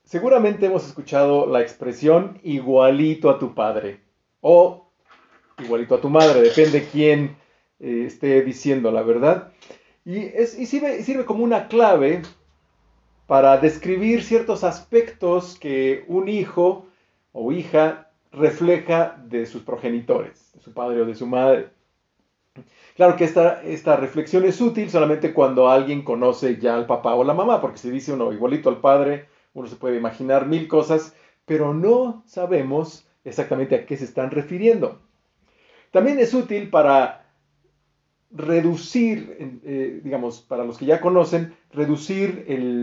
Seguramente hemos escuchado la expresión igualito a tu padre o igualito a tu madre, depende quién esté diciendo la verdad. Y sirve como una clave para describir ciertos aspectos que un hijo o hija refleja de sus progenitores, de su padre o de su madre. Claro que esta reflexión es útil solamente cuando alguien conoce ya al papá o la mamá, porque si dice uno igualito al padre, uno se puede imaginar mil cosas, pero no sabemos exactamente a qué se están refiriendo. También es útil para reducir, digamos, para los que ya conocen, reducir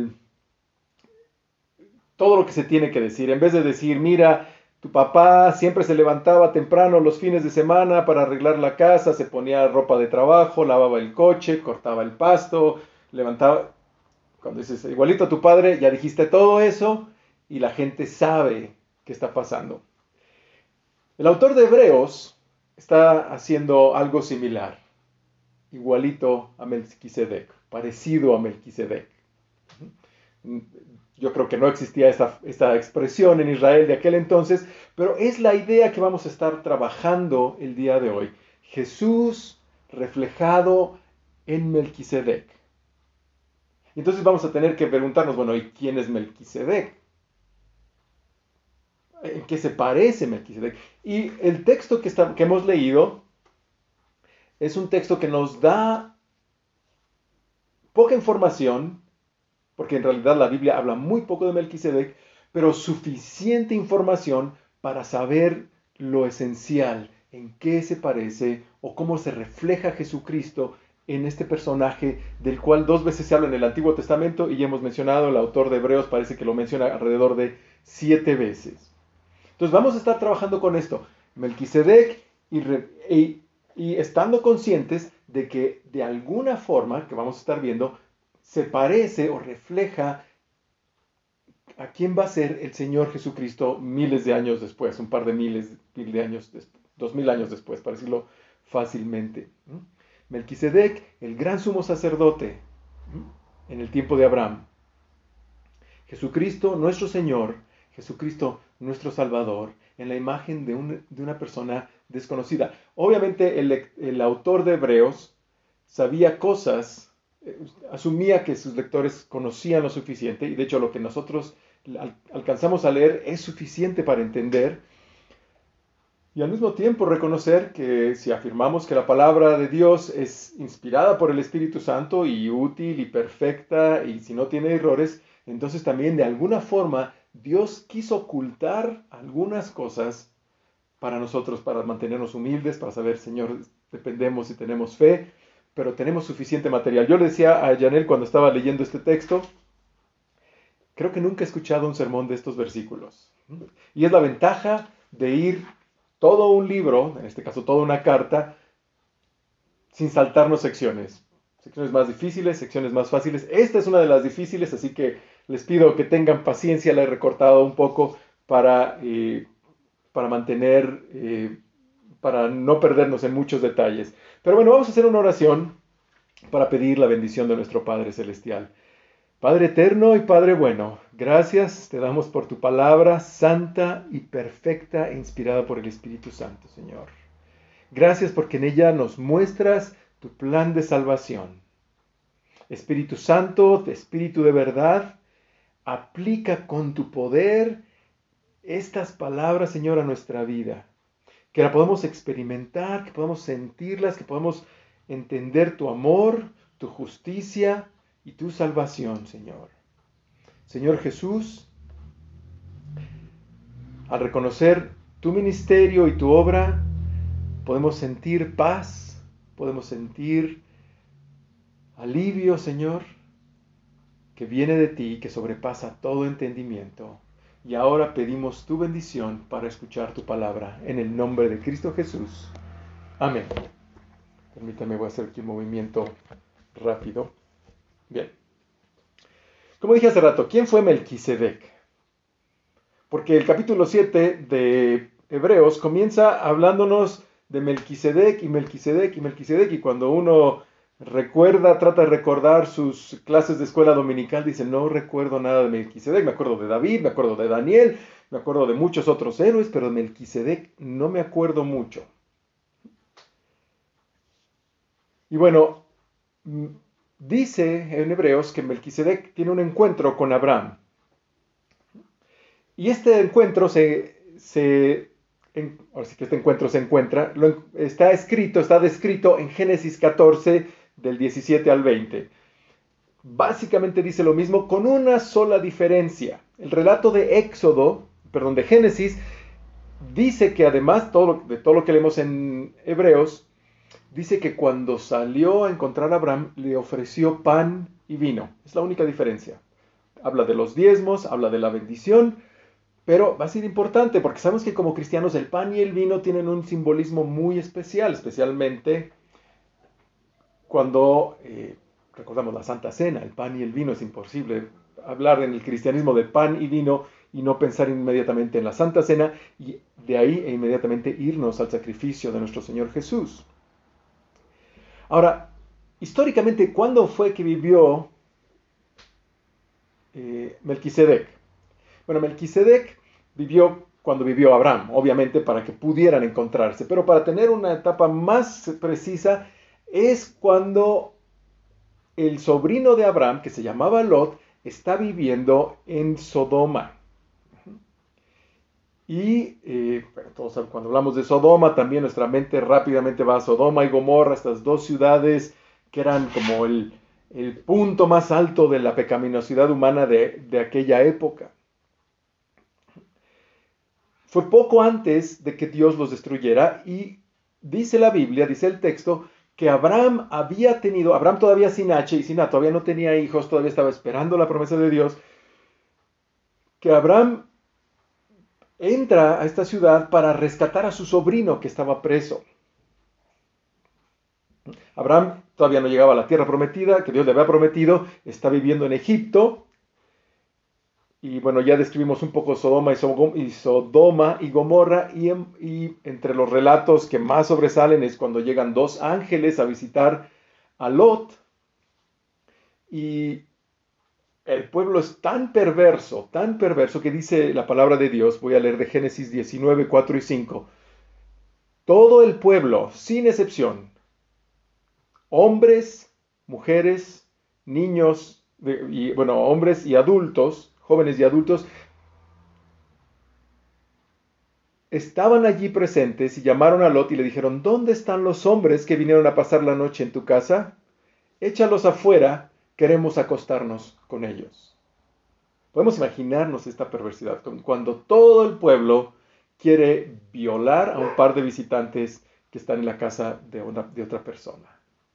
todo lo que se tiene que decir. En vez de decir, mira, tu papá siempre se levantaba temprano los fines de semana para arreglar la casa, se ponía ropa de trabajo, lavaba el coche, cortaba el pasto, levantaba... Cuando dices igualito a tu padre, ya dijiste todo eso y la gente sabe qué está pasando. El autor de Hebreos está haciendo algo similar, igualito a Melquisedec, parecido a Melquisedec. Yo creo que no existía esta expresión en Israel de aquel entonces, pero es la idea que vamos a estar trabajando el día de hoy. Jesús reflejado en Melquisedec. Entonces vamos a tener que preguntarnos, bueno, ¿y quién es Melquisedec? ¿En qué se parece Melquisedec? Y el texto que hemos leído es un texto que nos da poca información, porque en realidad la Biblia habla muy poco de Melquisedec, pero suficiente información para saber lo esencial, en qué se parece o cómo se refleja Jesucristo en este personaje del cual dos veces se habla en el Antiguo Testamento y ya hemos mencionado, el autor de Hebreos parece que lo menciona alrededor de 7 veces. Entonces vamos a estar trabajando con esto, Melquisedec y estando conscientes de que de alguna forma, que vamos a estar viendo, se parece o refleja a quién va a ser el Señor Jesucristo miles de años después, un par de mil de años después, 2000 años después, para decirlo fácilmente. Melquisedec, el gran sumo sacerdote en el tiempo de Abraham. Jesucristo, nuestro Señor, Jesucristo, nuestro Salvador, en la imagen de una persona desconocida. Obviamente el autor de Hebreos sabía cosas, asumía que sus lectores conocían lo suficiente, y de hecho lo que nosotros alcanzamos a leer es suficiente para entender, y al mismo tiempo reconocer que si afirmamos que la palabra de Dios es inspirada por el Espíritu Santo y útil y perfecta, y si no tiene errores, entonces también de alguna forma Dios quiso ocultar algunas cosas para nosotros, para mantenernos humildes, para saber, Señor, dependemos y tenemos fe, pero tenemos suficiente material. Yo le decía a Janel cuando estaba leyendo este texto, creo que nunca he escuchado un sermón de estos versículos. Y es la ventaja de ir todo un libro, en este caso toda una carta, sin saltarnos secciones. Secciones más difíciles, secciones más fáciles. Esta es una de las difíciles, así que les pido que tengan paciencia, la he recortado un poco para mantener, para no perdernos en muchos detalles. Pero bueno, vamos a hacer una oración para pedir la bendición de nuestro Padre Celestial. Padre eterno y Padre bueno, gracias te damos por tu palabra santa y perfecta e inspirada por el Espíritu Santo, Señor. Gracias porque en ella nos muestras tu plan de salvación. Espíritu Santo, Espíritu de verdad, aplica con tu poder estas palabras, Señor, a nuestra vida. Que la podamos experimentar, que podamos sentirlas, que podamos entender tu amor, tu justicia y tu salvación, Señor. Señor Jesús, al reconocer tu ministerio y tu obra, podemos sentir paz, podemos sentir alivio, Señor, que viene de ti, que sobrepasa todo entendimiento. Y ahora pedimos tu bendición para escuchar tu palabra, en el nombre de Cristo Jesús. Amén. Permítame, voy a hacer aquí un movimiento rápido. Bien. Como dije hace rato, ¿quién fue Melquisedec? Porque el capítulo 7 de Hebreos comienza hablándonos de Melquisedec y Melquisedec y Melquisedec, y cuando uno Trata de recordar sus clases de escuela dominical, dice, no recuerdo nada de Melquisedec, me acuerdo de David, me acuerdo de Daniel, me acuerdo de muchos otros héroes, pero de Melquisedec no me acuerdo mucho. Y bueno, dice en Hebreos que Melquisedec tiene un encuentro con Abraham. Y este encuentro ahora sí que este encuentro se encuentra, está descrito en Génesis 14, del 17 al 20. Básicamente dice lo mismo con una sola diferencia. El relato de Génesis, dice que además de todo lo que leemos en Hebreos, dice que cuando salió a encontrar a Abraham, le ofreció pan y vino. Es la única diferencia. Habla de los diezmos, habla de la bendición, pero va a ser importante porque sabemos que como cristianos el pan y el vino tienen un simbolismo muy especial, especialmente cuando recordamos la Santa Cena, el pan y el vino. Es imposible hablar en el cristianismo de pan y vino y no pensar inmediatamente en la Santa Cena y de ahí inmediatamente irnos al sacrificio de nuestro Señor Jesús. Ahora, históricamente, ¿cuándo fue que vivió Melquisedec? Bueno, Melquisedec vivió cuando vivió Abraham, obviamente para que pudieran encontrarse, pero para tener una etapa más precisa es cuando el sobrino de Abraham, que se llamaba Lot, está viviendo en Sodoma. Y bueno, cuando hablamos de Sodoma, también nuestra mente rápidamente va a Sodoma y Gomorra, estas dos ciudades que eran como el punto más alto de la pecaminosidad humana de aquella época. Fue poco antes de que Dios los destruyera y dice la Biblia, dice el texto, que Abraham todavía sin H y sin A, todavía no tenía hijos, todavía estaba esperando la promesa de Dios, que Abraham entra a esta ciudad para rescatar a su sobrino que estaba preso. Abraham todavía no llegaba a la tierra prometida, que Dios le había prometido, está viviendo en Egipto. Y bueno, ya describimos un poco Sodoma y Gomorra, y entre los relatos que más sobresalen es cuando llegan dos ángeles a visitar a Lot. Y el pueblo es tan perverso que dice la palabra de Dios, voy a leer de Génesis 19, 4 y 5. Todo el pueblo, sin excepción, hombres, mujeres, niños, hombres y adultos, jóvenes y adultos, estaban allí presentes y llamaron a Lot y le dijeron, ¿dónde están los hombres que vinieron a pasar la noche en tu casa? Échalos afuera, queremos acostarnos con ellos. Podemos imaginarnos esta perversidad, cuando todo el pueblo quiere violar a un par de visitantes que están en la casa de otra persona.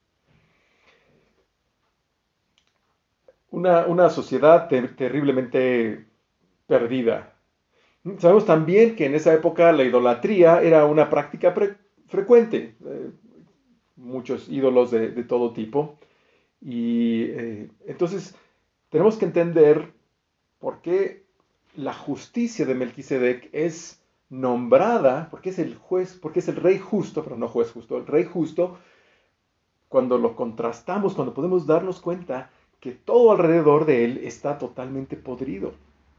Una sociedad terriblemente perdida. Sabemos también que en esa época la idolatría era una práctica frecuente. Muchos ídolos de todo tipo. Y entonces tenemos que entender por qué la justicia de Melquisedec es nombrada, porque es el juez, porque es el rey justo, pero no juez justo, el rey justo, cuando lo contrastamos, cuando podemos darnos cuenta que todo alrededor de él está totalmente podrido.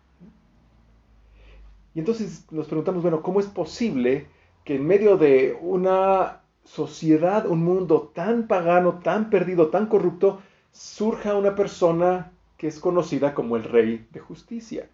Y entonces nos preguntamos, bueno, ¿cómo es posible que en medio de una sociedad, un mundo tan pagano, tan perdido, tan corrupto, surja una persona que es conocida como el Rey de Justicia?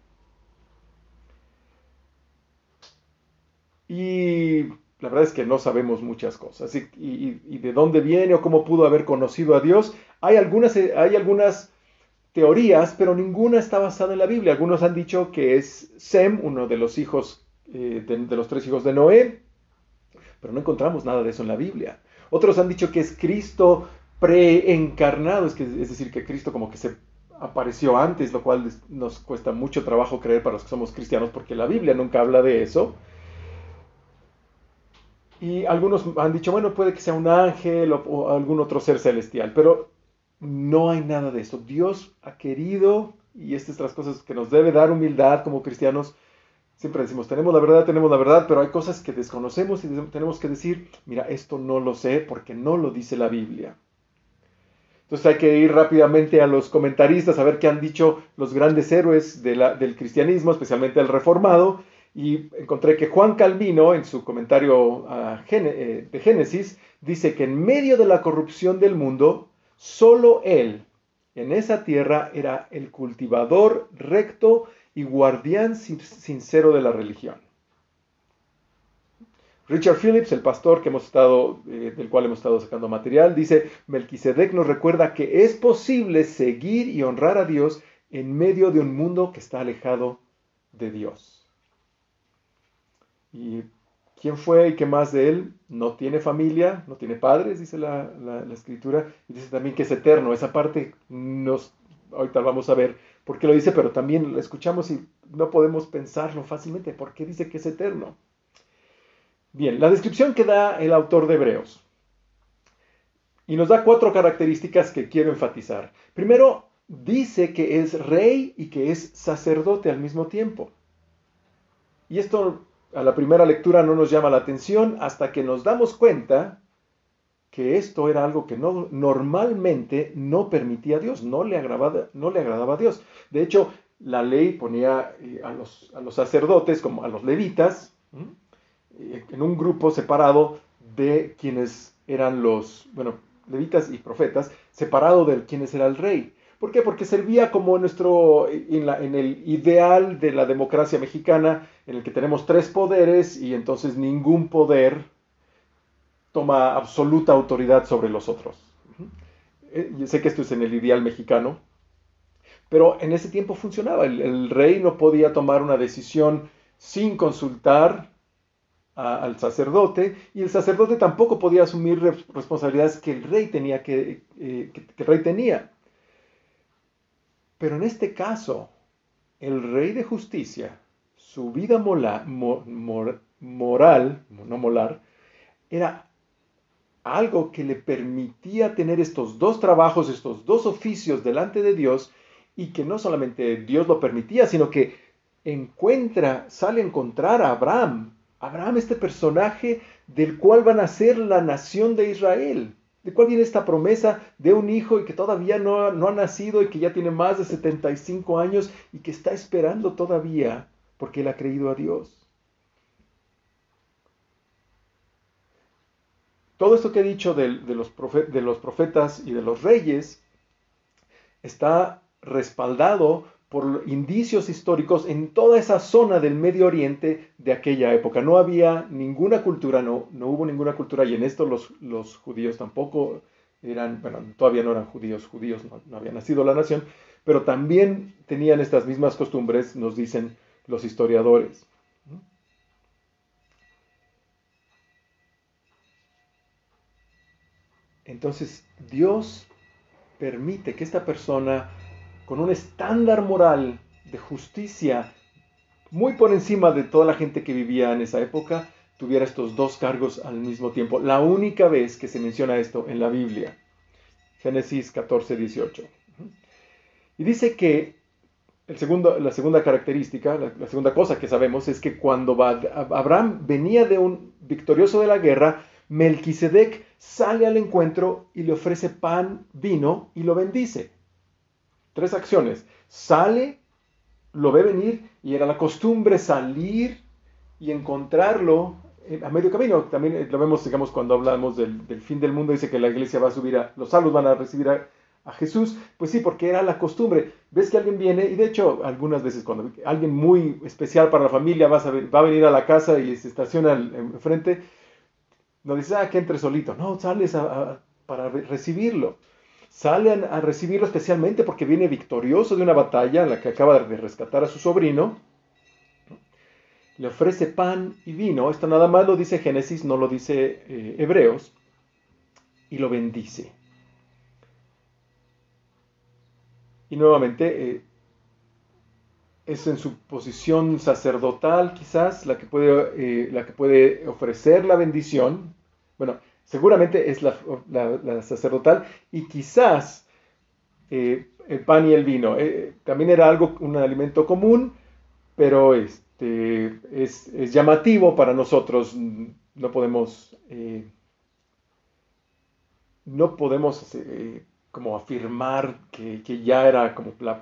Y la verdad es que no sabemos muchas cosas. Y de dónde viene o cómo pudo haber conocido a Dios. Hay algunas teorías, pero ninguna está basada en la Biblia. Algunos han dicho que es Sem, uno de los hijos, de los tres hijos de Noé, pero no encontramos nada de eso en la Biblia. Otros han dicho que es Cristo preencarnado, es decir, que Cristo como que se apareció antes, lo cual nos cuesta mucho trabajo creer para los que somos cristianos, porque la Biblia nunca habla de eso. Y algunos han dicho, bueno, puede que sea un ángel o algún otro ser celestial, pero no hay nada de eso. Dios ha querido, y estas son las cosas que nos debe dar humildad como cristianos. Siempre decimos, tenemos la verdad, pero hay cosas que desconocemos y tenemos que decir, mira, esto no lo sé porque no lo dice la Biblia. Entonces hay que ir rápidamente a los comentaristas a ver qué han dicho los grandes héroes del cristianismo, especialmente el reformado, y encontré que Juan Calvino, en su comentario de Génesis, dice que en medio de la corrupción del mundo, solo él, en esa tierra, era el cultivador recto y guardián sincero de la religión. Richard Phillips, el pastor del cual hemos estado sacando material, dice: Melquisedec nos recuerda que es posible seguir y honrar a Dios en medio de un mundo que está alejado de Dios. ¿Y quién fue y qué más de él? No tiene familia, no tiene padres, dice la escritura, y dice también que es eterno. Esa parte ahorita vamos a ver por qué lo dice, pero también lo escuchamos y no podemos pensarlo fácilmente. ¿Por qué dice que es eterno? Bien, la descripción que da el autor de Hebreos, y nos da 4 características que quiero enfatizar. Primero, dice que es rey y que es sacerdote al mismo tiempo. Y esto a la primera lectura no nos llama la atención hasta que nos damos cuenta que esto era algo que normalmente no permitía a Dios, no le agradaba a Dios. De hecho, la ley ponía a los sacerdotes, como a los levitas, en un grupo separado de quienes eran levitas y profetas, separado de quienes era el rey. ¿Por qué? Porque servía como en el ideal de la democracia mexicana, en el que tenemos 3 poderes y entonces ningún poder toma absoluta autoridad sobre los otros. Yo sé que esto es en el ideal mexicano, pero en ese tiempo funcionaba. El rey no podía tomar una decisión sin consultar al sacerdote, y el sacerdote tampoco podía asumir responsabilidades que el rey tenía. Pero en este caso, el rey de justicia, su vida moral, no molar, era algo que le permitía tener estos 2 trabajos, estos 2 oficios delante de Dios, y que no solamente Dios lo permitía, sino que sale a encontrar a Abraham. Abraham, este personaje del cual va a nacer la nación de Israel, del cual viene esta promesa de un hijo y que todavía no ha nacido y que ya tiene más de 75 años y que está esperando todavía porque él ha creído a Dios. Todo esto que he dicho de los profetas y de los reyes está respaldado por indicios históricos en toda esa zona del Medio Oriente de aquella época. No había ninguna cultura, no hubo ninguna cultura, y en esto los judíos tampoco todavía no eran judíos, no había nacido la nación, pero también tenían estas mismas costumbres, nos dicen los historiadores. Entonces, Dios permite que esta persona, con un estándar moral de justicia muy por encima de toda la gente que vivía en esa época, tuviera estos 2 cargos al mismo tiempo. La única vez que se menciona esto en la Biblia. Génesis 14, 18. Y dice que la segunda característica, la segunda cosa que sabemos es que cuando Abraham venía victorioso de la guerra, Melquisedec sale al encuentro y le ofrece pan, vino y lo bendice. 3 acciones. Sale, lo ve venir, y era la costumbre salir y encontrarlo a medio camino. También lo vemos, digamos, cuando hablamos del fin del mundo, dice que la iglesia va a subir, los salvos van a recibir a Jesús. Pues sí, porque era la costumbre. Ves que alguien viene, y de hecho algunas veces cuando alguien muy especial para la familia va a venir a la casa y se estaciona enfrente, no dices, que entre solito. No, sales para recibirlo. Salen a recibirlo especialmente porque viene victorioso de una batalla en la que acaba de rescatar a su sobrino. Le ofrece pan y vino. Esto nada más lo dice Génesis, no lo dice Hebreos. Y lo bendice. Y nuevamente, es en su posición sacerdotal quizás la que puede ofrecer la bendición. Bueno, seguramente es la sacerdotal, y quizás el pan y el vino. También era un alimento común, pero es llamativo para nosotros. No podemos como afirmar que ya era como la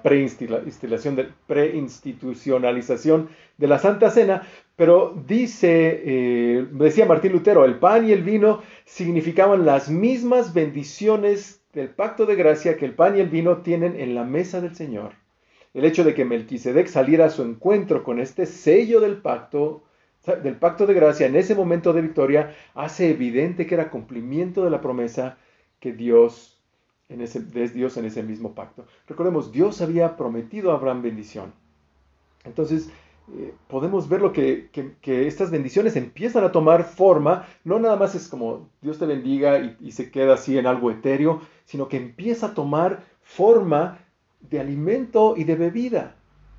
preinstitucionalización de la Santa Cena, pero decía Martín Lutero, el pan y el vino significaban las mismas bendiciones del pacto de gracia que el pan y el vino tienen en la mesa del Señor. El hecho de que Melquisedec saliera a su encuentro con este sello del pacto de gracia en ese momento de victoria hace evidente que era cumplimiento de la promesa que es Dios en ese mismo pacto. Recordemos, Dios había prometido a Abraham bendición. Entonces, podemos ver que estas bendiciones empiezan a tomar forma, no nada más es como Dios te bendiga y se queda así en algo etéreo, sino que empieza a tomar forma de alimento y de bebida.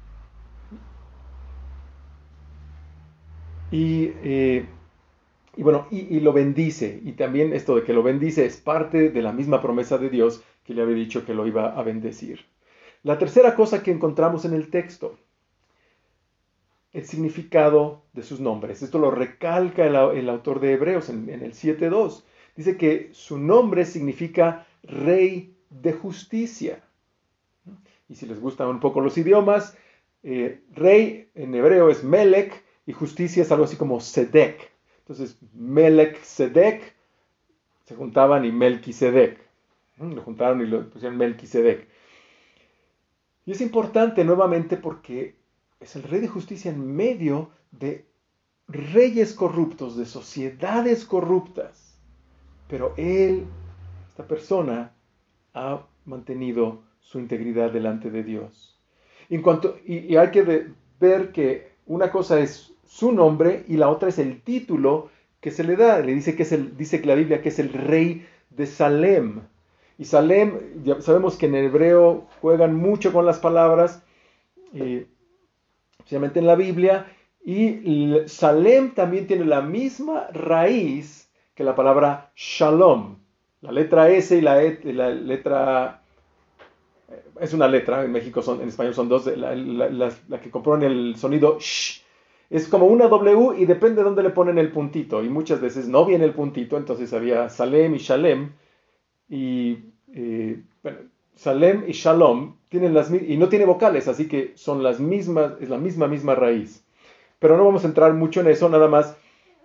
Y, eh, y lo bendice. Y también esto de que lo bendice es parte de la misma promesa de Dios que le había dicho que lo iba a bendecir. La tercera cosa que encontramos en el texto, el significado de sus nombres. Esto lo recalca el autor de Hebreos en el 7.2. Dice que su nombre significa Rey de Justicia. Y si les gustan un poco los idiomas, rey en hebreo es Melech y justicia es algo así como Sedek. Entonces, Melech, Sedek, se juntaban y Melquisedec. Lo juntaron y lo pusieron Melquisedec. Y es importante nuevamente porque es el rey de justicia en medio de reyes corruptos, de sociedades corruptas. Pero él, esta persona, ha mantenido su integridad delante de Dios. Y hay que ver que una cosa es su nombre y la otra es el título que se le da. Le dice dice que la Biblia que es el rey de Salem. Y Salem, ya sabemos que en hebreo juegan mucho con las palabras, especialmente en la Biblia. Y Salem también tiene la misma raíz que la palabra Shalom. La letra S y la letra es una letra, en México en español son dos, la que compone el sonido sh, es como una W y depende de dónde le ponen el puntito, y muchas veces no viene el puntito, entonces había Salem y Shalem, y bueno, Salem y Shalom tienen y no tiene vocales, así que son las mismas, es la misma raíz. Pero no vamos a entrar mucho en eso, nada más.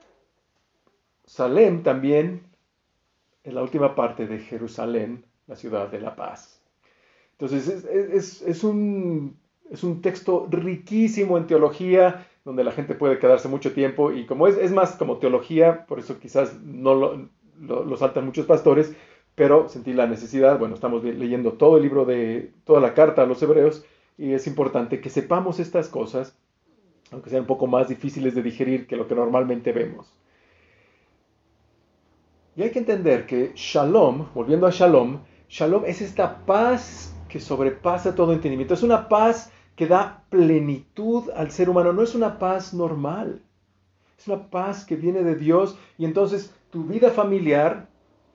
Salem también es la última parte de Jerusalén, la ciudad de la paz. Entonces es un texto riquísimo en teología, donde la gente puede quedarse mucho tiempo y como es más como teología, por eso quizás no lo saltan muchos pastores, pero sentí la necesidad, bueno, estamos leyendo todo el libro toda la carta a los hebreos y es importante que sepamos estas cosas, aunque sean un poco más difíciles de digerir que lo que normalmente vemos. Y hay que entender que Shalom, volviendo a Shalom, Shalom es esta paz que sobrepasa todo entendimiento. Es una paz que da plenitud al ser humano. No es una paz normal. Es una paz que viene de Dios. Y entonces tu vida familiar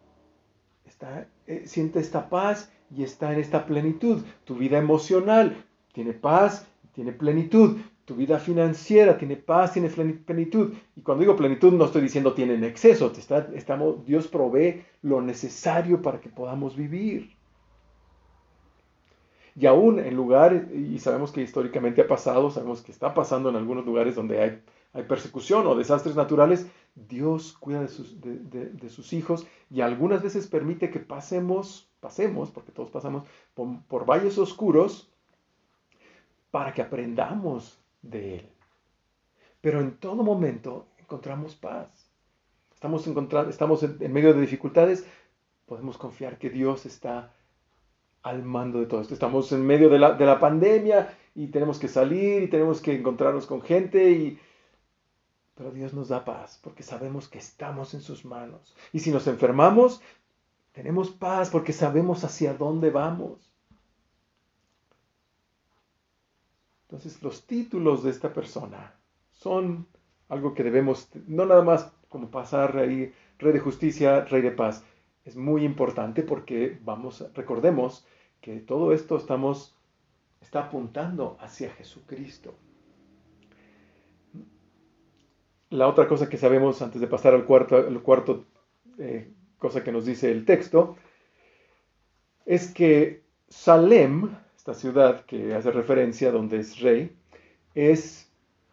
siente esta paz y está en esta plenitud. Tu vida emocional tiene paz, tiene plenitud. Tu vida financiera tiene paz, tiene plenitud. Y cuando digo plenitud no estoy diciendo tiene en exceso. Dios provee lo necesario para que podamos vivir. Y aún en lugares, y sabemos que históricamente ha pasado, sabemos que está pasando en algunos lugares donde hay persecución o desastres naturales, Dios cuida de sus hijos y algunas veces permite que pasemos, porque todos pasamos, por valles oscuros para que aprendamos de Él. Pero en todo momento encontramos paz. Estamos en medio de dificultades, podemos confiar que Dios está al mando de todo esto. Estamos en medio de la pandemia y tenemos que salir y tenemos que encontrarnos con gente, pero Dios nos da paz porque sabemos que estamos en sus manos. Y si nos enfermamos, tenemos paz porque sabemos hacia dónde vamos. Entonces los títulos de esta persona son algo que debemos, no nada más como pasar ahí, Rey de Justicia, Rey de Paz. Es muy importante porque recordemos que todo esto está apuntando hacia Jesucristo. La otra cosa que sabemos antes de pasar al cuarto cosa que nos dice el texto, es que Salem, esta ciudad que hace referencia donde es rey, es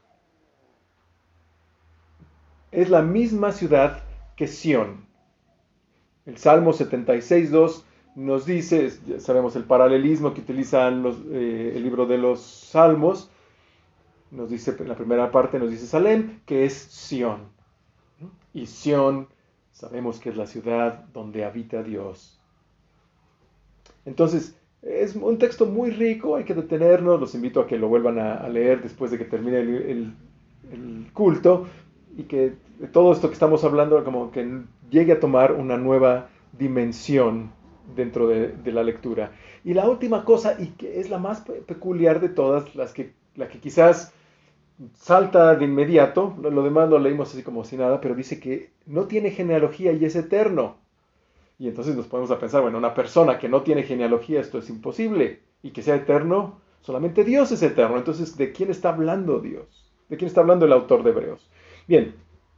la misma ciudad que Sión. El Salmo 76.2 nos dice, ya sabemos el paralelismo que utilizan el libro de los Salmos, nos dice, en la primera parte nos dice Salem, que es Sión. Y Sión sabemos que es la ciudad donde habita Dios. Entonces, es un texto muy rico, hay que detenernos, los invito a que lo vuelvan a leer después de que termine el culto, y que de todo esto que estamos hablando como que llegue a tomar una nueva dimensión dentro de la lectura. Y la última cosa, y que es la más peculiar de todas, la que quizás salta de inmediato, lo demás lo leímos así como si nada, pero dice que no tiene genealogía y es eterno. Y entonces nos ponemos a pensar, bueno, una persona que no tiene genealogía, esto es imposible, y que sea eterno, solamente Dios es eterno. Entonces, ¿de quién está hablando Dios? ¿De quién está hablando el autor de Hebreos? Bien,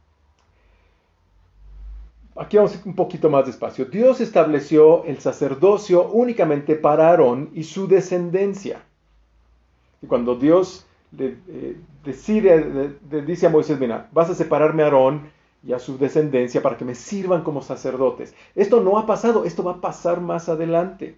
aquí vamos un poquito más despacio. Dios estableció el sacerdocio únicamente para Aarón y su descendencia. Y cuando Dios dice a Moisés, mira, vas a separarme a Aarón y a su descendencia para que me sirvan como sacerdotes. Esto no ha pasado, esto va a pasar más adelante.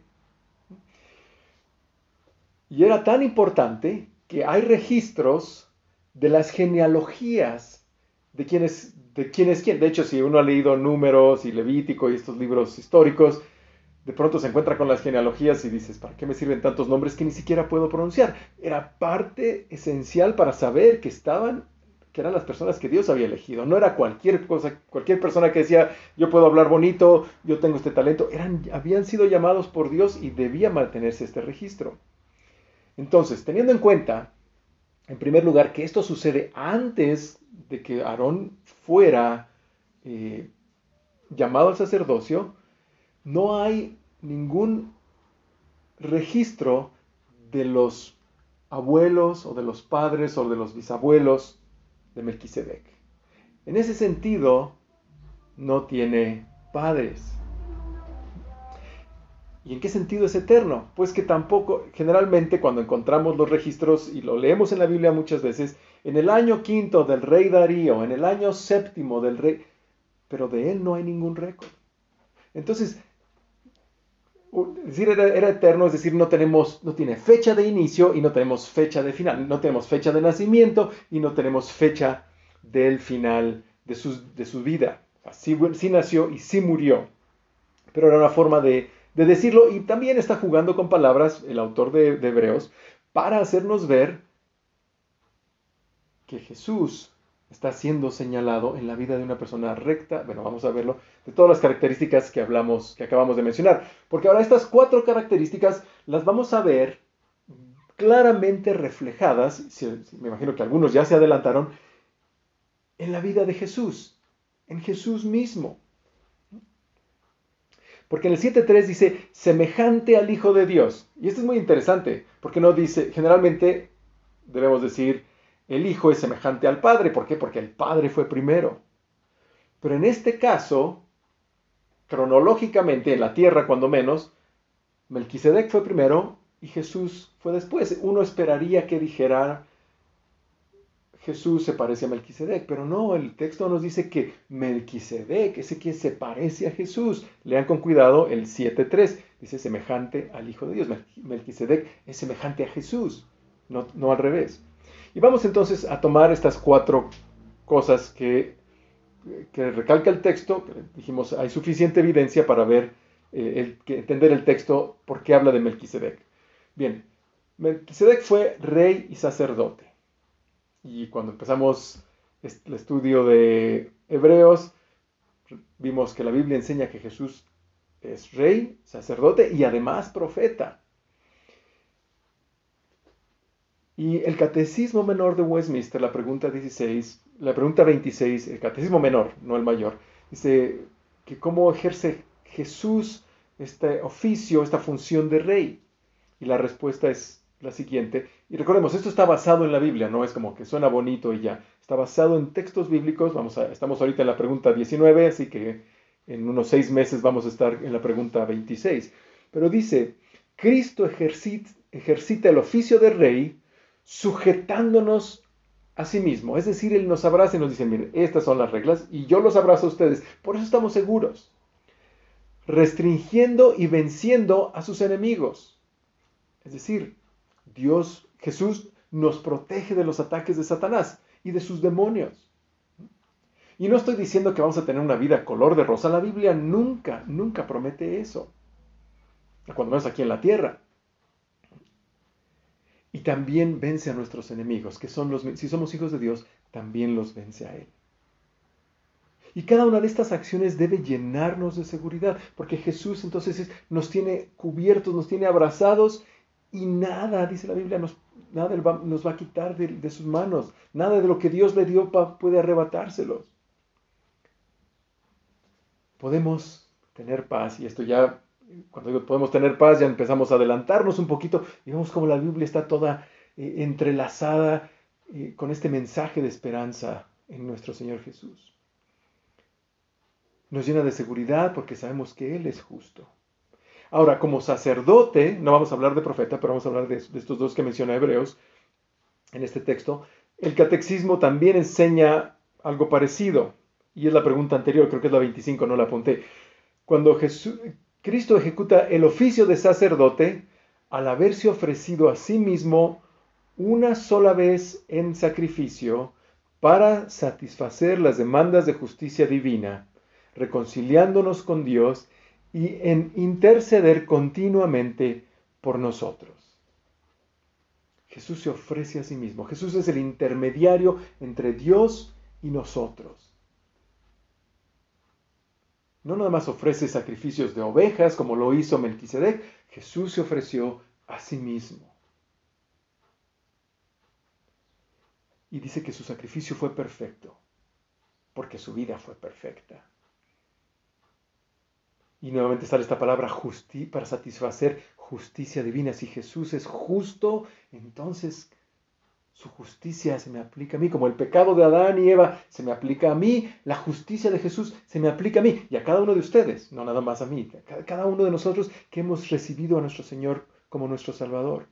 Y era tan importante que hay registros de las genealogías de quién es quién. De hecho, si uno ha leído Números y Levítico y estos libros históricos, de pronto se encuentra con las genealogías y dices, ¿para qué me sirven tantos nombres que ni siquiera puedo pronunciar? Era parte esencial para saber que eran las personas que Dios había elegido. No era cualquier cosa, cualquier persona que decía, yo puedo hablar bonito, yo tengo este talento. Habían sido llamados por Dios y debía mantenerse este registro. Entonces, teniendo en cuenta, en primer lugar, que esto sucede antes de que Aarón fuera llamado al sacerdocio, no hay ningún registro de los abuelos o de los padres o de los bisabuelos de Melquisedec. En ese sentido, no tiene padres. ¿Y en qué sentido es eterno? Pues que tampoco, generalmente cuando encontramos los registros, y lo leemos en la Biblia muchas veces, en el año 5 del rey Darío, en el año 7 del rey, pero de él no hay ningún récord. Entonces, decir era eterno, es decir, no tiene fecha de inicio y no tenemos fecha de final, no tenemos fecha de nacimiento y no tenemos fecha del final de su vida. Sí nació y sí murió, pero era una forma de decirlo, y también está jugando con palabras el autor de Hebreos para hacernos ver que Jesús está siendo señalado en la vida de una persona recta. Bueno, vamos a verlo, de todas las características que acabamos de mencionar. Porque ahora estas 4 características las vamos a ver claramente reflejadas, me imagino que algunos ya se adelantaron, en la vida de Jesús, en Jesús mismo. Porque en el 7.3 dice, semejante al Hijo de Dios. Y esto es muy interesante, porque no dice, generalmente debemos decir, el Hijo es semejante al Padre. ¿Por qué? Porque el Padre fue primero. Pero en este caso, cronológicamente, en la tierra cuando menos, Melquisedec fue primero y Jesús fue después. Uno esperaría que dijera, Jesús se parece a Melquisedec, pero no, el texto nos dice que Melquisedec es el que se parece a Jesús. Lean con cuidado el 7.3, dice semejante al Hijo de Dios. Melquisedec es semejante a Jesús, no al revés. Y vamos entonces a tomar estas 4 cosas que recalca el texto. Dijimos, hay suficiente evidencia para ver, entender el texto, por qué habla de Melquisedec. Bien, Melquisedec fue rey y sacerdote. Y cuando empezamos el estudio de Hebreos, vimos que la Biblia enseña que Jesús es rey, sacerdote y además profeta. Y el Catecismo Menor de Westminster, la pregunta 26, el Catecismo Menor, no el mayor, dice que cómo ejerce Jesús este oficio, esta función de rey. Y la respuesta es la siguiente. Y recordemos, esto está basado en la Biblia, no es como que suena bonito y ya. Está basado en textos bíblicos. Estamos ahorita en la pregunta 19, así que en unos 6 meses vamos a estar en la pregunta 26. Pero dice, Cristo ejercita el oficio de rey sujetándonos a sí mismo. Es decir, Él nos abraza y nos dice, miren, estas son las reglas y yo los abrazo a ustedes. Por eso estamos seguros. Restringiendo y venciendo a sus enemigos. Es decir, Jesús nos protege de los ataques de Satanás y de sus demonios. Y no estoy diciendo que vamos a tener una vida color de rosa. La Biblia nunca, nunca promete eso. Cuando menos aquí en la tierra. Y también vence a nuestros enemigos, que son si somos hijos de Dios, también los vence a Él. Y cada una de estas acciones debe llenarnos de seguridad, porque Jesús entonces nos tiene cubiertos, nos tiene abrazados, y nada, dice la Biblia, nada nos va a quitar de sus manos. Nada de lo que Dios le dio puede arrebatárselos. Podemos tener paz, y esto ya, cuando digo podemos tener paz, ya empezamos a adelantarnos un poquito, y vemos cómo la Biblia está toda entrelazada con este mensaje de esperanza en nuestro Señor Jesús. Nos llena de seguridad porque sabemos que Él es justo. Ahora, como sacerdote, no vamos a hablar de profeta, pero vamos a hablar de estos dos que menciona Hebreos en este texto, el catecismo también enseña algo parecido, y es la pregunta anterior, creo que es la 25, no la apunté. Cuando Cristo ejecuta el oficio de sacerdote, al haberse ofrecido a sí mismo una sola vez en sacrificio para satisfacer las demandas de justicia divina, reconciliándonos con Dios y en interceder continuamente por nosotros. Jesús se ofrece a sí mismo. Jesús es el intermediario entre Dios y nosotros. No nada más ofrece sacrificios de ovejas como lo hizo Melquisedec, Jesús se ofreció a sí mismo. Y dice que su sacrificio fue perfecto, porque su vida fue perfecta. Y nuevamente sale esta palabra para satisfacer justicia divina. Si Jesús es justo, entonces su justicia se me aplica a mí. Como el pecado de Adán y Eva se me aplica a mí, la justicia de Jesús se me aplica a mí. Y a cada uno de ustedes, no nada más a mí. A cada uno de nosotros que hemos recibido a nuestro Señor como nuestro Salvador.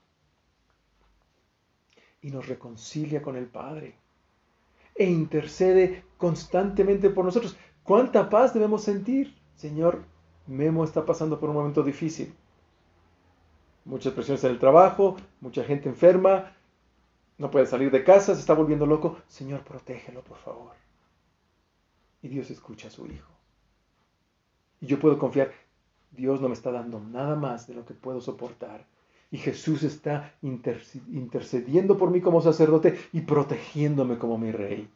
Y nos reconcilia con el Padre. E intercede constantemente por nosotros. ¿Cuánta paz debemos sentir? Señor, Memo está pasando por un momento difícil. Muchas presiones en el trabajo, mucha gente enferma, no puede salir de casa, se está volviendo loco. Señor, protégelo, por favor. Y Dios escucha a su hijo. Y yo puedo confiar, Dios no me está dando nada más de lo que puedo soportar. Y Jesús está intercediendo por mí como sacerdote y protegiéndome como mi rey.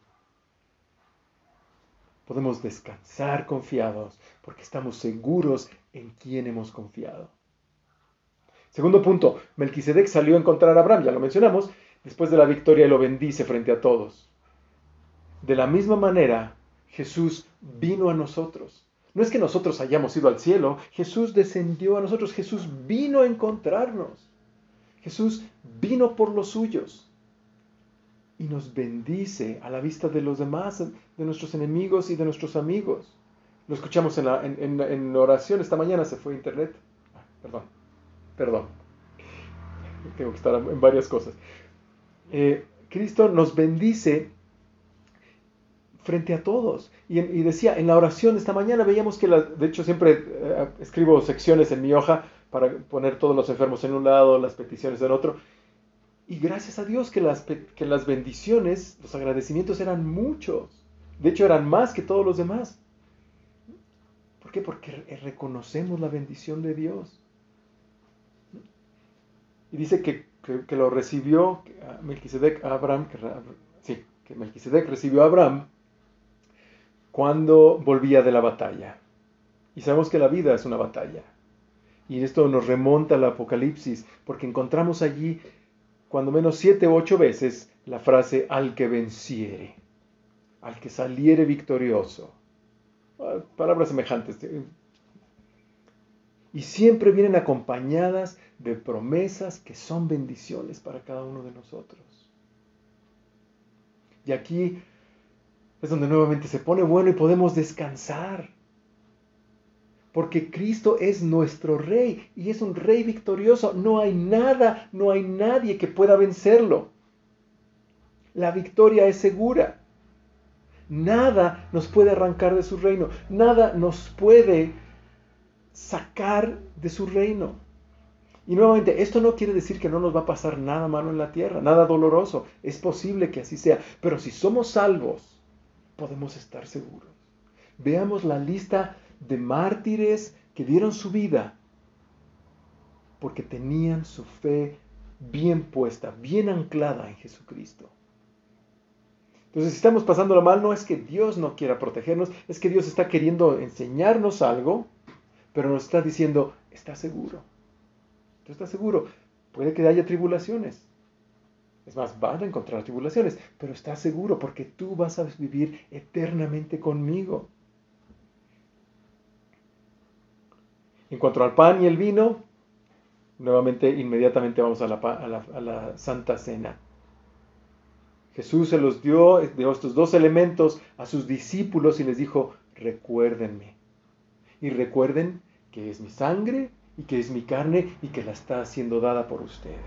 Podemos descansar confiados porque estamos seguros en quién hemos confiado. Segundo punto, Melquisedec salió a encontrar a Abraham, ya lo mencionamos, después de la victoria lo bendice frente a todos. De la misma manera, Jesús vino a nosotros. No es que nosotros hayamos ido al cielo, Jesús descendió a nosotros, Jesús vino a encontrarnos. Jesús vino por los suyos. Y nos bendice a la vista de los demás, de nuestros enemigos y de nuestros amigos. Lo escuchamos en oración esta mañana, se fue a internet. Perdón. Tengo que estar en varias cosas. Cristo nos bendice frente a todos. Y decía, en la oración esta mañana veíamos que, de hecho siempre escribo secciones en mi hoja para poner todos los enfermos en un lado, las peticiones en otro. Y gracias a Dios que las bendiciones, los agradecimientos eran muchos. De hecho, eran más que todos los demás. ¿Por qué? Porque reconocemos la bendición de Dios. Y dice que lo recibió Melquisedec a Abraham, que Melquisedec recibió a Abraham cuando volvía de la batalla. Y sabemos que la vida es una batalla. Y esto nos remonta al Apocalipsis, porque encontramos allí cuando menos 7 u 8 veces la frase al que venciere, al que saliere victorioso. Palabras semejantes. Y siempre vienen acompañadas de promesas que son bendiciones para cada uno de nosotros. Y aquí es donde nuevamente se pone bueno y podemos descansar. Porque Cristo es nuestro Rey y es un Rey victorioso. No hay nada, no hay nadie que pueda vencerlo. La victoria es segura. Nada nos puede arrancar de su reino. Nada nos puede sacar de su reino. Y nuevamente, esto no quiere decir que no nos va a pasar nada malo en la tierra, nada doloroso. Es posible que así sea. Pero si somos salvos, podemos estar seguros. Veamos la lista de mártires que dieron su vida porque tenían su fe bien puesta, bien anclada en Jesucristo. Entonces, si estamos pasándolo mal, no es que Dios no quiera protegernos, es que Dios está queriendo enseñarnos algo, pero nos está diciendo, ¿estás seguro? ¿Tú estás seguro? Puede que haya tribulaciones. Es más, van a encontrar tribulaciones, pero estás seguro porque tú vas a vivir eternamente conmigo. En cuanto al pan y el vino, nuevamente, inmediatamente vamos a la Santa Cena. Jesús se los dio estos dos elementos a sus discípulos y les dijo, recuérdenme. Y recuerden que es mi sangre y que es mi carne y que la está siendo dada por ustedes.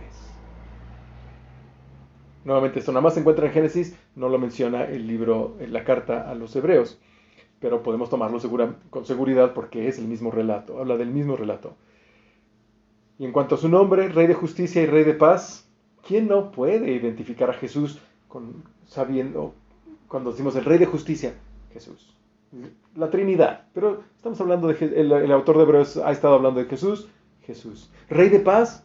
Nuevamente, esto nada más se encuentra en Génesis, no lo menciona el libro, la carta a los hebreos, pero podemos tomarlo con seguridad porque es el mismo relato, habla del mismo relato. Y en cuanto a su nombre, Rey de Justicia y Rey de Paz, ¿quién no puede identificar a Jesús sabiendo, cuando decimos el Rey de Justicia? Jesús. La Trinidad. Pero estamos hablando el autor de Hebreos ha estado hablando de Jesús. Jesús. Rey de Paz.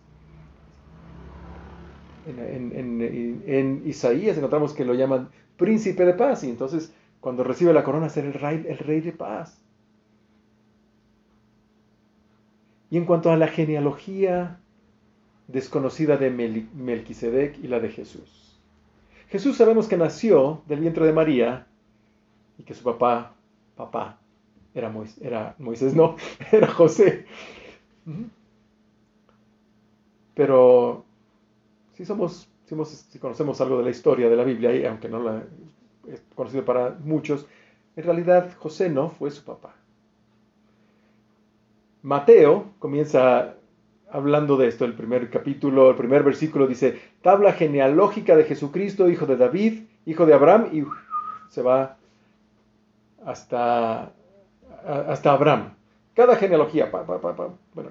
En Isaías encontramos que lo llaman Príncipe de Paz. Y entonces, cuando recibe la corona, será el Rey de Paz. Y en cuanto a la genealogía desconocida de Melquisedec y la de Jesús. Jesús sabemos que nació del vientre de María y que su papá era Moisés, no, era José. Pero si conocemos algo de la historia de la Biblia, y aunque no la es conocido para muchos, en realidad José no fue su papá. Mateo comienza hablando de esto, el primer capítulo, el primer versículo dice, tabla genealógica de Jesucristo, hijo de David, hijo de Abraham, y se va hasta Abraham. Cada genealogía, bueno.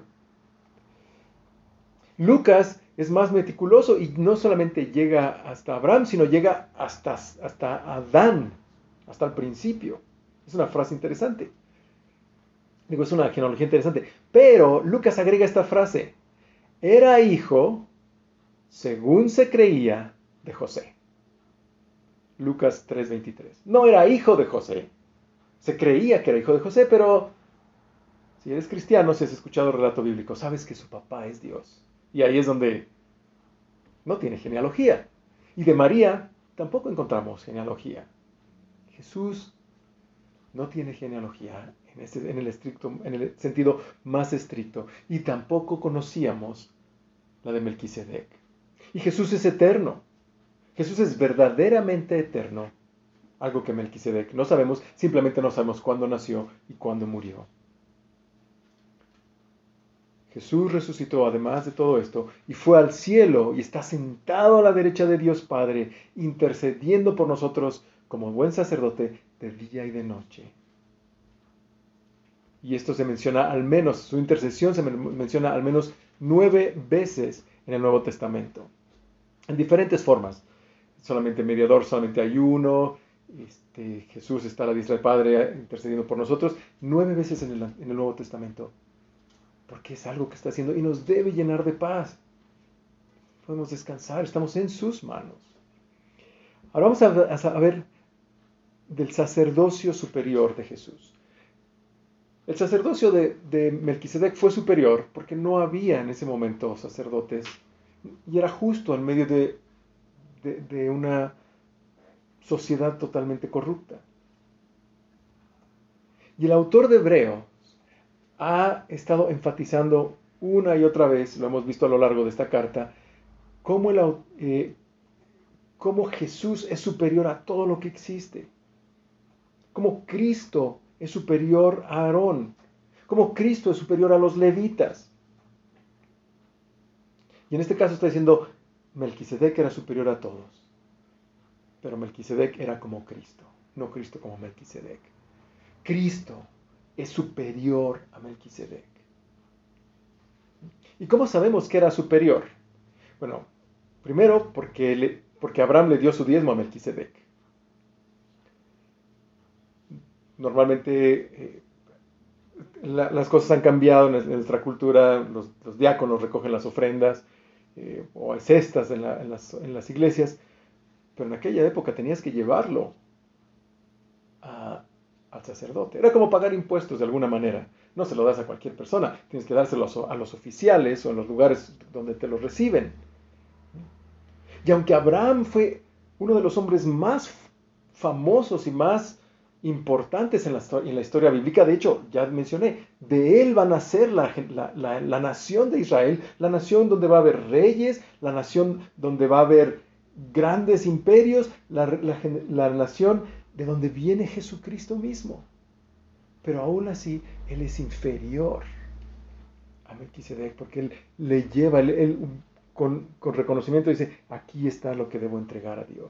Lucas es más meticuloso y no solamente llega hasta Abraham, sino llega hasta Adán, hasta el principio. Es una frase interesante. Es una genealogía interesante. Pero Lucas agrega esta frase. Era hijo, según se creía, de José. Lucas 3:23. No era hijo de José. Se creía que era hijo de José, pero si eres cristiano, si has escuchado el relato bíblico, sabes que su papá es Dios. Y ahí es donde no tiene genealogía. Y de María tampoco encontramos genealogía. Jesús no tiene genealogía en el sentido más estricto. Y tampoco conocíamos la de Melquisedec. Y Jesús es eterno. Jesús es verdaderamente eterno. Algo que Melquisedec no sabemos, simplemente no sabemos cuándo nació y cuándo murió. Jesús resucitó además de todo esto y fue al cielo y está sentado a la derecha de Dios Padre, intercediendo por nosotros como buen sacerdote de día y de noche. Y esto se menciona al menos, su intercesión se menciona al menos 9 veces en el Nuevo Testamento, en diferentes formas. Solamente mediador, solamente hay uno. Jesús está a la diestra del Padre intercediendo por nosotros 9 veces en el Nuevo Testamento. Porque es algo que está haciendo y nos debe llenar de paz. Podemos descansar, estamos en sus manos. Ahora vamos a ver del sacerdocio superior de Jesús. El sacerdocio de Melquisedec fue superior porque no había en ese momento sacerdotes y era justo en medio de una sociedad totalmente corrupta. Y el autor de Hebreos ha estado enfatizando una y otra vez, lo hemos visto a lo largo de esta carta, cómo Jesús es superior a todo lo que existe. Cómo Cristo es superior a Aarón. cómo Cristo es superior a los levitas. Y en este caso está diciendo, Melquisedec era superior a todos, pero Melquisedec era como Cristo, no Cristo como Melquisedec. Cristo es superior a Melquisedec. ¿Y cómo sabemos que era superior? Bueno, primero porque Abraham le dio su diezmo a Melquisedec. Normalmente las cosas han cambiado en nuestra cultura, los diáconos recogen las ofrendas, o hay cestas en las iglesias, pero en aquella época tenías que llevarlo al sacerdote. Era como pagar impuestos de alguna manera. No se lo das a cualquier persona, tienes que dárselo a los oficiales o en los lugares donde te lo reciben. Y aunque Abraham fue uno de los hombres más famosos y más importantes en la historia bíblica, de hecho, ya mencioné, de él va a nacer la nación de Israel, la nación donde va a haber reyes, la nación donde va a haber grandes imperios, la nación de donde viene Jesucristo mismo. Pero aún así, él es inferior a Melquisedec, porque él le lleva, él con reconocimiento dice, aquí está lo que debo entregar a Dios.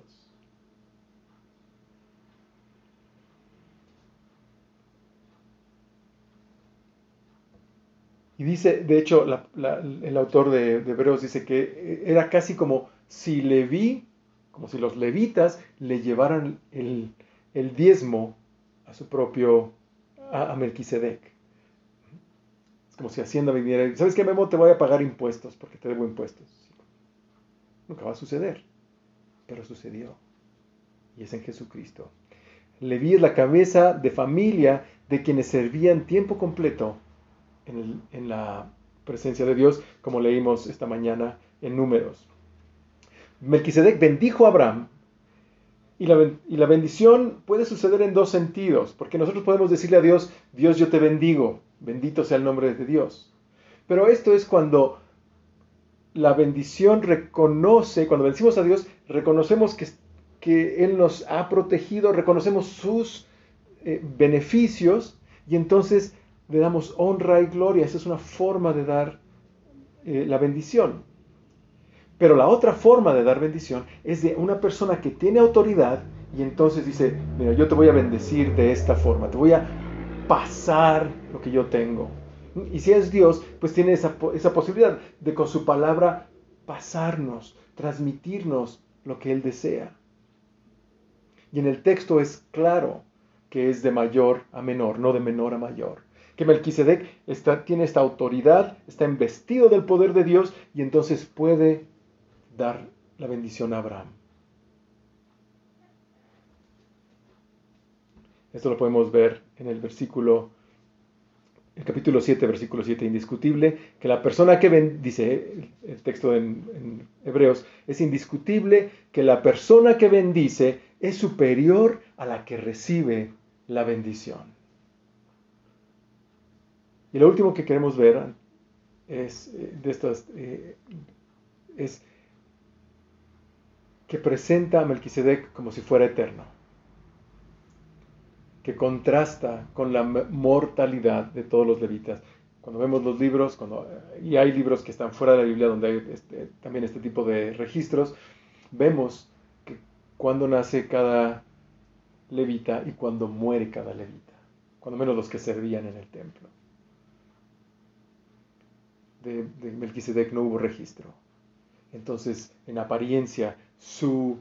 Y dice, de hecho, el autor de Hebreos dice que era casi como si como si los levitas le llevaran el diezmo a su propio, a Melquisedec. Es como si Hacienda viniera, ¿sabes qué, Memo? Te voy a pagar impuestos porque te debo impuestos. Nunca va a suceder, pero sucedió. Y es en Jesucristo. Leví es la cabeza de familia de quienes servían tiempo completo en la presencia de Dios, como leímos esta mañana en Números. Melquisedec bendijo a Abraham, y la bendición puede suceder en dos sentidos, porque nosotros podemos decirle a Dios, Dios, yo te bendigo, bendito sea el nombre de Dios. Pero esto es cuando la bendición cuando bendecimos a Dios, reconocemos que Él nos ha protegido, reconocemos sus beneficios, y entonces le damos honra y gloria. Esa es una forma de dar la bendición. Pero la otra forma de dar bendición es de una persona que tiene autoridad y entonces dice, mira, yo te voy a bendecir de esta forma, te voy a pasar lo que yo tengo. Y si es Dios, pues tiene esa posibilidad de con su palabra pasarnos, transmitirnos lo que Él desea. Y en el texto es claro que es de mayor a menor, no de menor a mayor. Que Melquisedec tiene esta autoridad, está investido del poder de Dios y entonces puede dar la bendición a Abraham. Esto lo podemos ver en el capítulo 7, versículo 7, indiscutible, que la persona que dice el texto en Hebreos, es indiscutible que la persona que bendice es superior a la que recibe la bendición. Y lo último que queremos ver es que presenta a Melquisedec como si fuera eterno, que contrasta con la mortalidad de todos los levitas. Cuando vemos los libros, y hay libros que están fuera de la Biblia donde hay también este tipo de registros, vemos que cuando nace cada levita y cuando muere cada levita, cuando menos los que servían en el templo. De Melquisedec no hubo registro. Entonces, en apariencia, su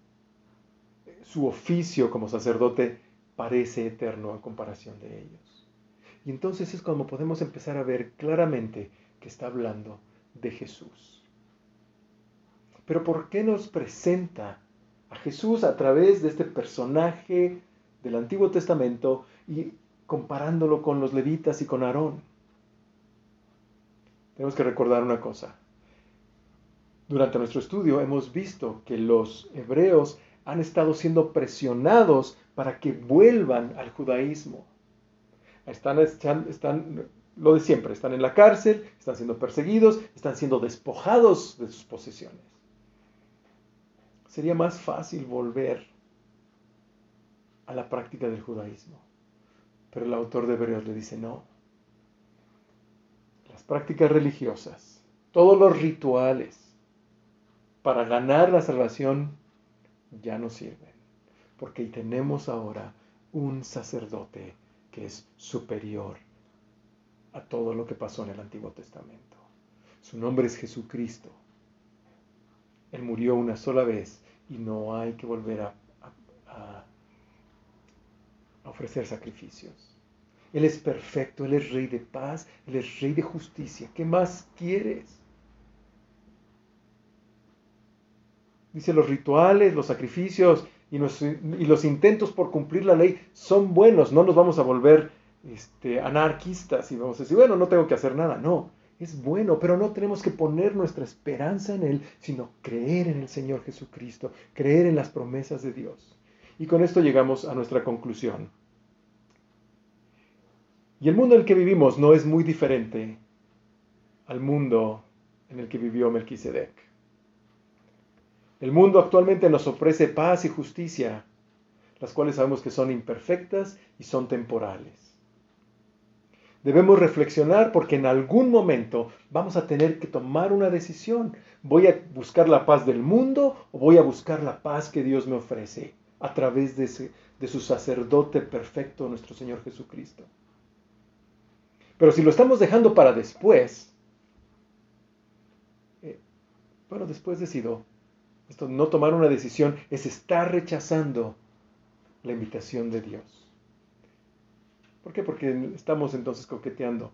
oficio como sacerdote parece eterno en comparación de ellos. Y entonces es como podemos empezar a ver claramente que está hablando de Jesús. Pero ¿por qué nos presenta a Jesús a través de este personaje del Antiguo Testamento y comparándolo con los levitas y con Aarón? Tenemos que recordar una cosa. Durante nuestro estudio hemos visto que los hebreos han estado siendo presionados para que vuelvan al judaísmo. Están lo de siempre, están en la cárcel, están siendo perseguidos, están siendo despojados de sus posesiones. Sería más fácil volver a la práctica del judaísmo. Pero el autor de Hebreos le dice, no, las prácticas religiosas, todos los rituales para ganar la salvación ya no sirven, porque tenemos ahora un sacerdote que es superior a todo lo que pasó en el Antiguo Testamento. Su nombre es Jesucristo. Él murió una sola vez y no hay que volver a ofrecer sacrificios. Él es perfecto, Él es Rey de paz, Él es Rey de justicia. ¿Qué más quieres? Dice, los rituales, los sacrificios y los intentos por cumplir la ley son buenos. No nos vamos a volver anarquistas y vamos a decir, bueno, no tengo que hacer nada. No, es bueno, pero no tenemos que poner nuestra esperanza en Él, sino creer en el Señor Jesucristo, creer en las promesas de Dios. Y con esto llegamos a nuestra conclusión. Y el mundo en el que vivimos no es muy diferente al mundo en el que vivió Melquisedec. El mundo actualmente nos ofrece paz y justicia, las cuales sabemos que son imperfectas y son temporales. Debemos reflexionar porque en algún momento vamos a tener que tomar una decisión. ¿Voy a buscar la paz del mundo o voy a buscar la paz que Dios me ofrece a través de su sacerdote perfecto, nuestro Señor Jesucristo? Pero si lo estamos dejando para después, después decido. Esto, no tomar una decisión, es estar rechazando la invitación de Dios. ¿Por qué? Porque estamos entonces coqueteando.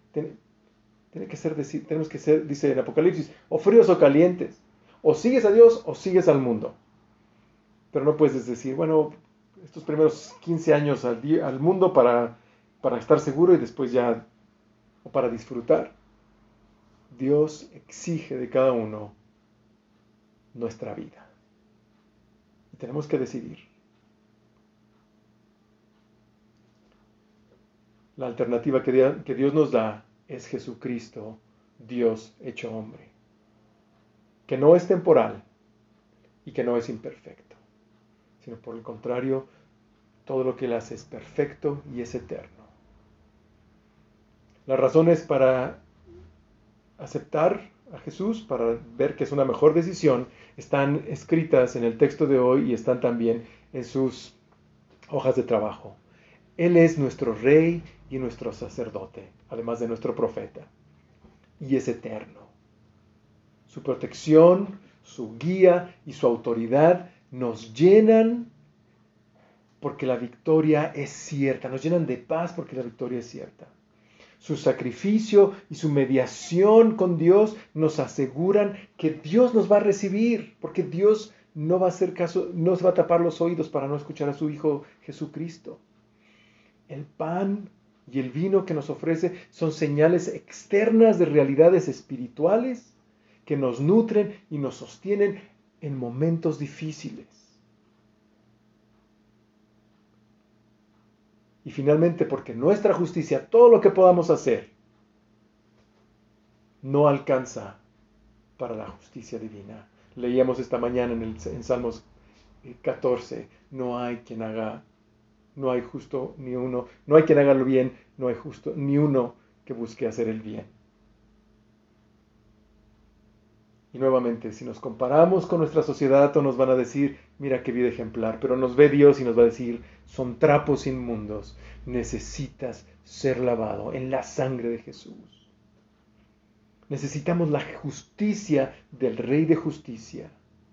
Tenemos que ser, dice en Apocalipsis, o fríos o calientes. O sigues a Dios o sigues al mundo. Pero no puedes decir, bueno, estos primeros 15 años al mundo para estar seguro y después ya, o para disfrutar. Dios exige de cada uno nuestra vida. Y tenemos que decidir. La alternativa que Dios nos da es Jesucristo, Dios hecho hombre, que no es temporal y que no es imperfecto, sino por el contrario, todo lo que Él hace es perfecto y es eterno. Las razones para aceptar a Jesús, para ver que es una mejor decisión, están escritas en el texto de hoy y están también en sus hojas de trabajo. Él es nuestro Rey y nuestro sacerdote, además de nuestro profeta, y es eterno. Su protección, su guía y su autoridad nos llenan porque la victoria es cierta, nos llenan de paz porque la victoria es cierta. Su sacrificio y su mediación con Dios nos aseguran que Dios nos va a recibir, porque Dios no va a hacer caso, no se va a tapar los oídos para no escuchar a su Hijo Jesucristo. El pan y el vino que nos ofrece son señales externas de realidades espirituales que nos nutren y nos sostienen en momentos difíciles. Y finalmente, porque nuestra justicia, todo lo que podamos hacer, no alcanza para la justicia divina. Leíamos esta mañana en Salmos 14, no hay justo ni uno, no hay quien haga lo bien, no hay justo ni uno que busque hacer el bien. Y nuevamente, si nos comparamos con nuestra sociedad, todos nos van a decir, mira qué vida ejemplar, pero nos ve Dios y nos va a decir, son trapos inmundos, necesitas ser lavado en la sangre de Jesús. Necesitamos la justicia del Rey de Justicia.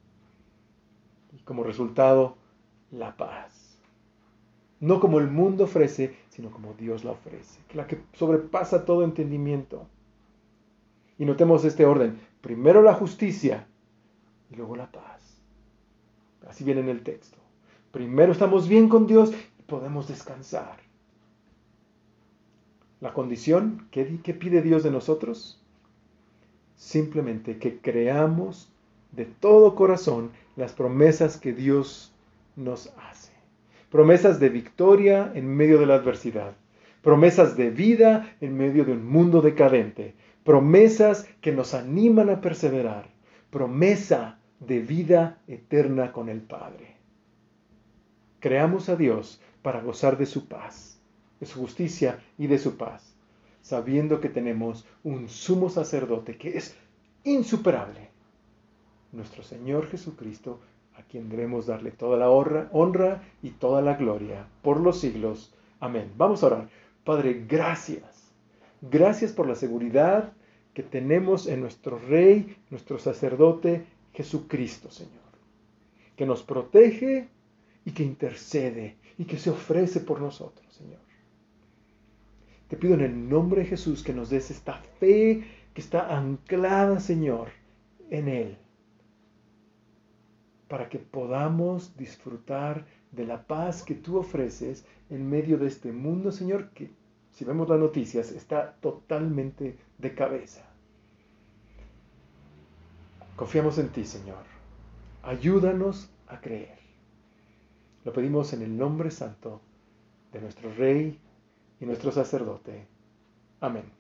Y como resultado, la paz. No como el mundo ofrece, sino como Dios la ofrece, la que sobrepasa todo entendimiento. Y notemos este orden. Primero la justicia y luego la paz. Así viene en el texto. Primero estamos bien con Dios y podemos descansar. La condición, ¿qué pide Dios de nosotros? Simplemente que creamos de todo corazón las promesas que Dios nos hace. Promesas de victoria en medio de la adversidad. Promesas de vida en medio de un mundo decadente. Promesas que nos animan a perseverar. Promesa de vida eterna con el Padre. Creamos a Dios para gozar de su paz, de su justicia y de su paz. sabiendo que tenemos un sumo sacerdote que es insuperable, nuestro Señor Jesucristo, a quien debemos darle toda la honra y toda la gloria por los siglos. Amén. Vamos a orar. Padre, gracias. Gracias por la seguridad que tenemos en nuestro Rey, nuestro sacerdote, Jesucristo, Señor, que nos protege y que intercede y que se ofrece por nosotros, Señor. Te pido en el nombre de Jesús que nos des esta fe que está anclada, Señor, en Él, para que podamos disfrutar de la paz que tú ofreces en medio de este mundo, Señor, que, si vemos las noticias, está totalmente de cabeza. Confiamos en ti, Señor. Ayúdanos a creer. Lo pedimos en el nombre santo de nuestro Rey y nuestro sacerdote. Amén.